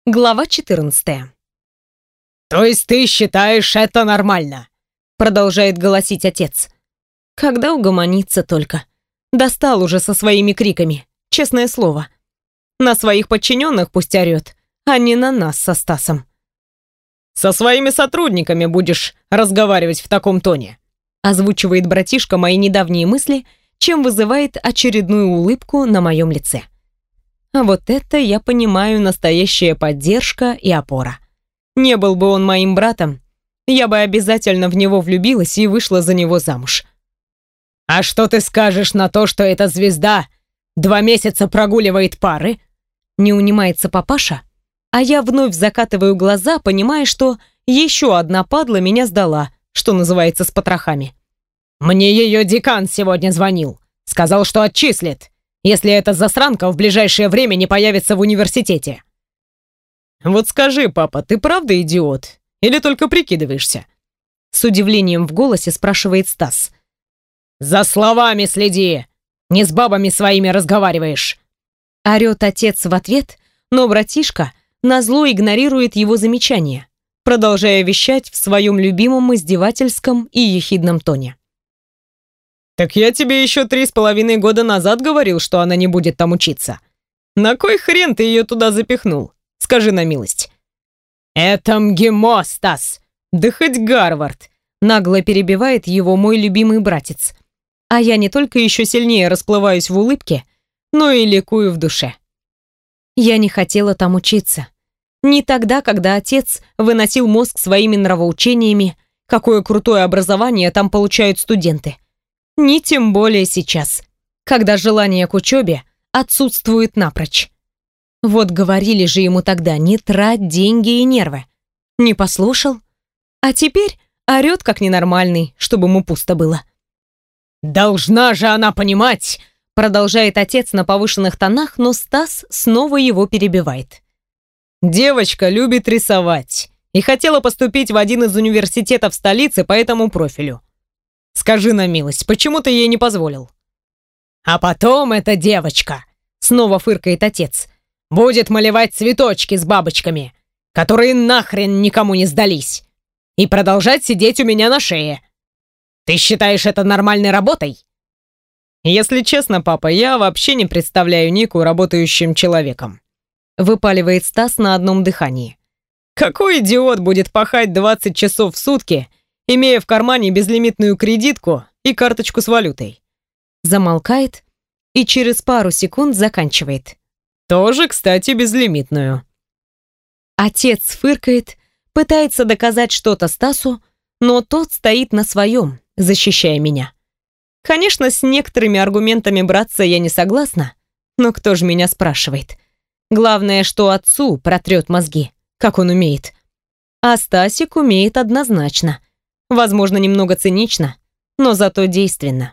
Глава 14. «То есть ты считаешь это нормально?» Продолжает голосить отец. Когда угомонится только. Достал уже со своими криками, честное слово. На своих подчиненных пусть орет, а не на нас со Стасом. «Со своими сотрудниками будешь разговаривать в таком тоне», озвучивает братишка мои недавние мысли, чем вызывает очередную улыбку на моем лице. А вот это, я понимаю, настоящая поддержка и опора. Не был бы он моим братом, я бы обязательно в него влюбилась и вышла за него замуж. «А что ты скажешь на то, что эта звезда 2 месяца прогуливает пары?» Не унимается папаша, а я вновь закатываю глаза, понимая, что еще одна падла меня сдала, что называется, с потрохами. «Мне ее декан сегодня звонил. Сказал, что отчислит, если эта засранка в ближайшее время не появится в университете». «Вот скажи, папа, ты правда идиот? Или только прикидываешься?» С удивлением в голосе спрашивает Стас. «За словами следи! Не с бабами своими разговариваешь!» Орет отец в ответ, но братишка назло игнорирует его замечание, продолжая вещать в своем любимом издевательском и ехидном тоне. «Так я тебе еще 3,5 года назад говорил, что она не будет там учиться. На кой хрен ты ее туда запихнул? Скажи на милость». «Это МГИМО, Стас!» «Да хоть Гарвард!» Нагло перебивает его мой любимый братец. А я не только еще сильнее расплываюсь в улыбке, но и ликую в душе. Я не хотела там учиться. Не тогда, когда отец выносил мозг своими нравоучениями, какое крутое образование там получают студенты. Не тем более сейчас, когда желание к учебе отсутствует напрочь. Вот говорили же ему тогда не трать деньги и нервы. Не послушал, а теперь орет как ненормальный, чтобы ему пусто было. «Должна же она понимать!» Продолжает отец на повышенных тонах, но Стас снова его перебивает. «Девочка любит рисовать и хотела поступить в один из университетов столицы по этому профилю. Скажи на милость, почему ты ей не позволил?» «А потом эта девочка», — снова фыркает отец, «будет малевать цветочки с бабочками, которые нахрен никому не сдались, и продолжать сидеть у меня на шее. Ты считаешь это нормальной работой?» «Если честно, папа, я вообще не представляю Нику работающим человеком», выпаливает Стас на одном дыхании. «Какой идиот будет пахать 20 часов в сутки, имея в кармане безлимитную кредитку и карточку с валютой?» Замолкает и через пару секунд заканчивает. «Тоже, кстати, безлимитную». Отец фыркает, пытается доказать что-то Стасу, но тот стоит на своем, защищая меня. Конечно, с некоторыми аргументами братца я не согласна, но кто же меня спрашивает? Главное, что отцу протрет мозги, как он умеет. А Стасик умеет однозначно. Возможно, немного цинично, но зато действенно.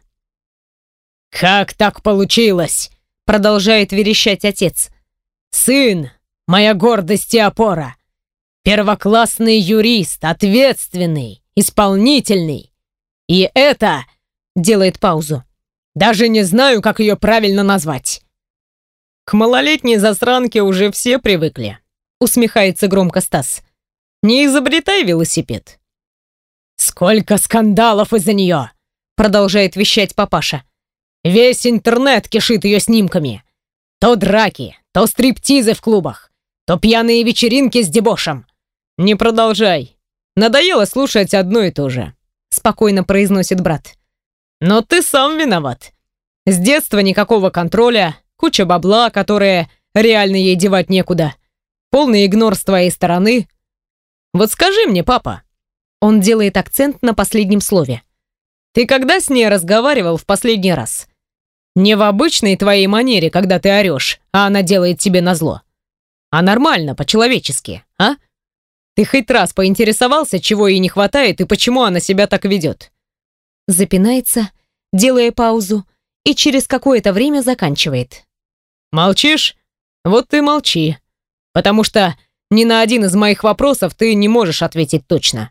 «Как так получилось?» — продолжает верещать отец. «Сын, моя гордость и опора. Первоклассный юрист, ответственный, исполнительный. И это...» — делает паузу. «Даже не знаю, как ее правильно назвать». «К малолетней засранке уже все привыкли», — усмехается громко Стас. «Не изобретай велосипед». «Сколько скандалов из-за нее!» — продолжает вещать папаша. «Весь интернет кишит ее снимками. То драки, то стриптизы в клубах, то пьяные вечеринки с дебошем». «Не продолжай. Надоело слушать одно и то же», — спокойно произносит брат. «Но ты сам виноват. С детства никакого контроля, куча бабла, которая реально ей девать некуда, полный игнор с твоей стороны. Вот скажи мне, папа». Он делает акцент на последнем слове. «Ты когда с ней разговаривал в последний раз? Не в обычной твоей манере, когда ты орешь, а она делает тебе назло, а нормально, по-человечески, а? Ты хоть раз поинтересовался, чего ей не хватает и почему она себя так ведет?» Запинается, делая паузу, и через какое-то время заканчивает. «Молчишь? Вот ты молчи, потому что ни на один из моих вопросов ты не можешь ответить точно».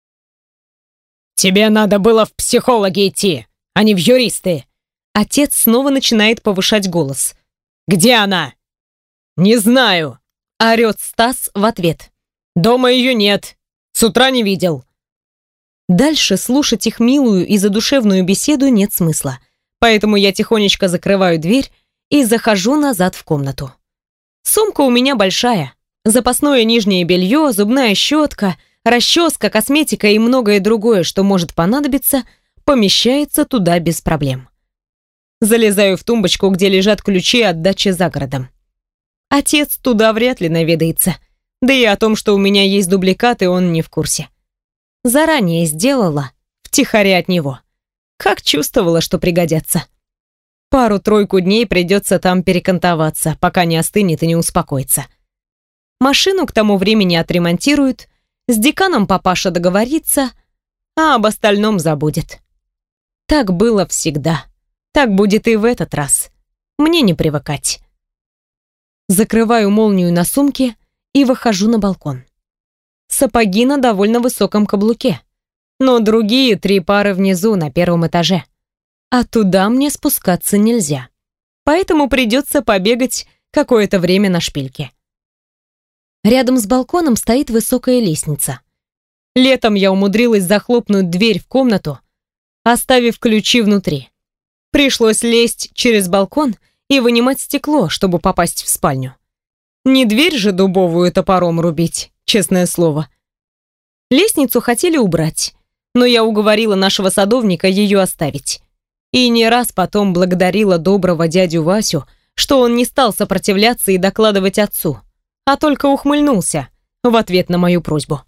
«Тебе надо было в психологи идти, а не в юристы!» Отец снова начинает повышать голос. «Где она?» «Не знаю!» Орет Стас в ответ. «Дома ее нет. С утра не видел». Дальше слушать их милую и задушевную беседу нет смысла. Поэтому я тихонечко закрываю дверь и захожу назад в комнату. Сумка у меня большая. Запасное нижнее белье, зубная щетка, расческа, косметика и многое другое, что может понадобиться, помещается туда без проблем. Залезаю в тумбочку, где лежат ключи от дачи за городом. Отец туда вряд ли наведается. Да и о том, что у меня есть дубликаты, он не в курсе. Заранее сделала, втихаря от него. Как чувствовала, что пригодятся. Пару-тройку дней придется там перекантоваться, пока не остынет и не успокоится. Машину к тому времени отремонтируют, с деканом папаша договорится, а об остальном забудет. Так было всегда. Так будет и в этот раз. Мне не привыкать. Закрываю молнию на сумке и выхожу на балкон. Сапоги на довольно высоком каблуке, но другие 3 пары внизу на первом этаже. А туда мне спускаться нельзя. Поэтому придется побегать какое-то время на шпильке. Рядом с балконом стоит высокая лестница. Летом я умудрилась захлопнуть дверь в комнату, оставив ключи внутри. Пришлось лезть через балкон и вынимать стекло, чтобы попасть в спальню. Не дверь же дубовую топором рубить, честное слово. Лестницу хотели убрать, но я уговорила нашего садовника ее оставить. И не раз потом благодарила доброго дядю Васю, что он не стал сопротивляться и докладывать отцу, а только ухмыльнулся в ответ на мою просьбу.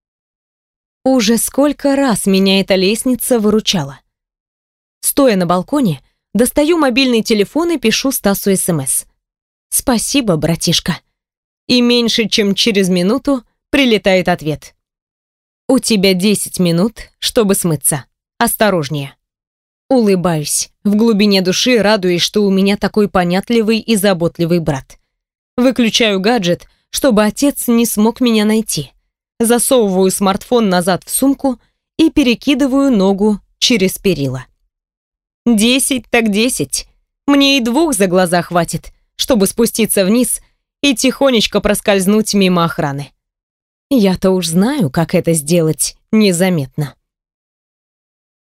Уже сколько раз меня эта лестница выручала. Стоя на балконе, достаю мобильный телефон и пишу Стасу СМС. «Спасибо, братишка». И меньше чем через минуту прилетает ответ. «У тебя 10 минут, чтобы смыться. Осторожнее». Улыбаюсь, в глубине души радуясь, что у меня такой понятливый и заботливый брат. Выключаю гаджет, чтобы отец не смог меня найти. Засовываю смартфон назад в сумку и перекидываю ногу через перила. 10 так 10. Мне и 2 за глаза хватит, чтобы спуститься вниз и тихонечко проскользнуть мимо охраны. Я-то уж знаю, как это сделать незаметно.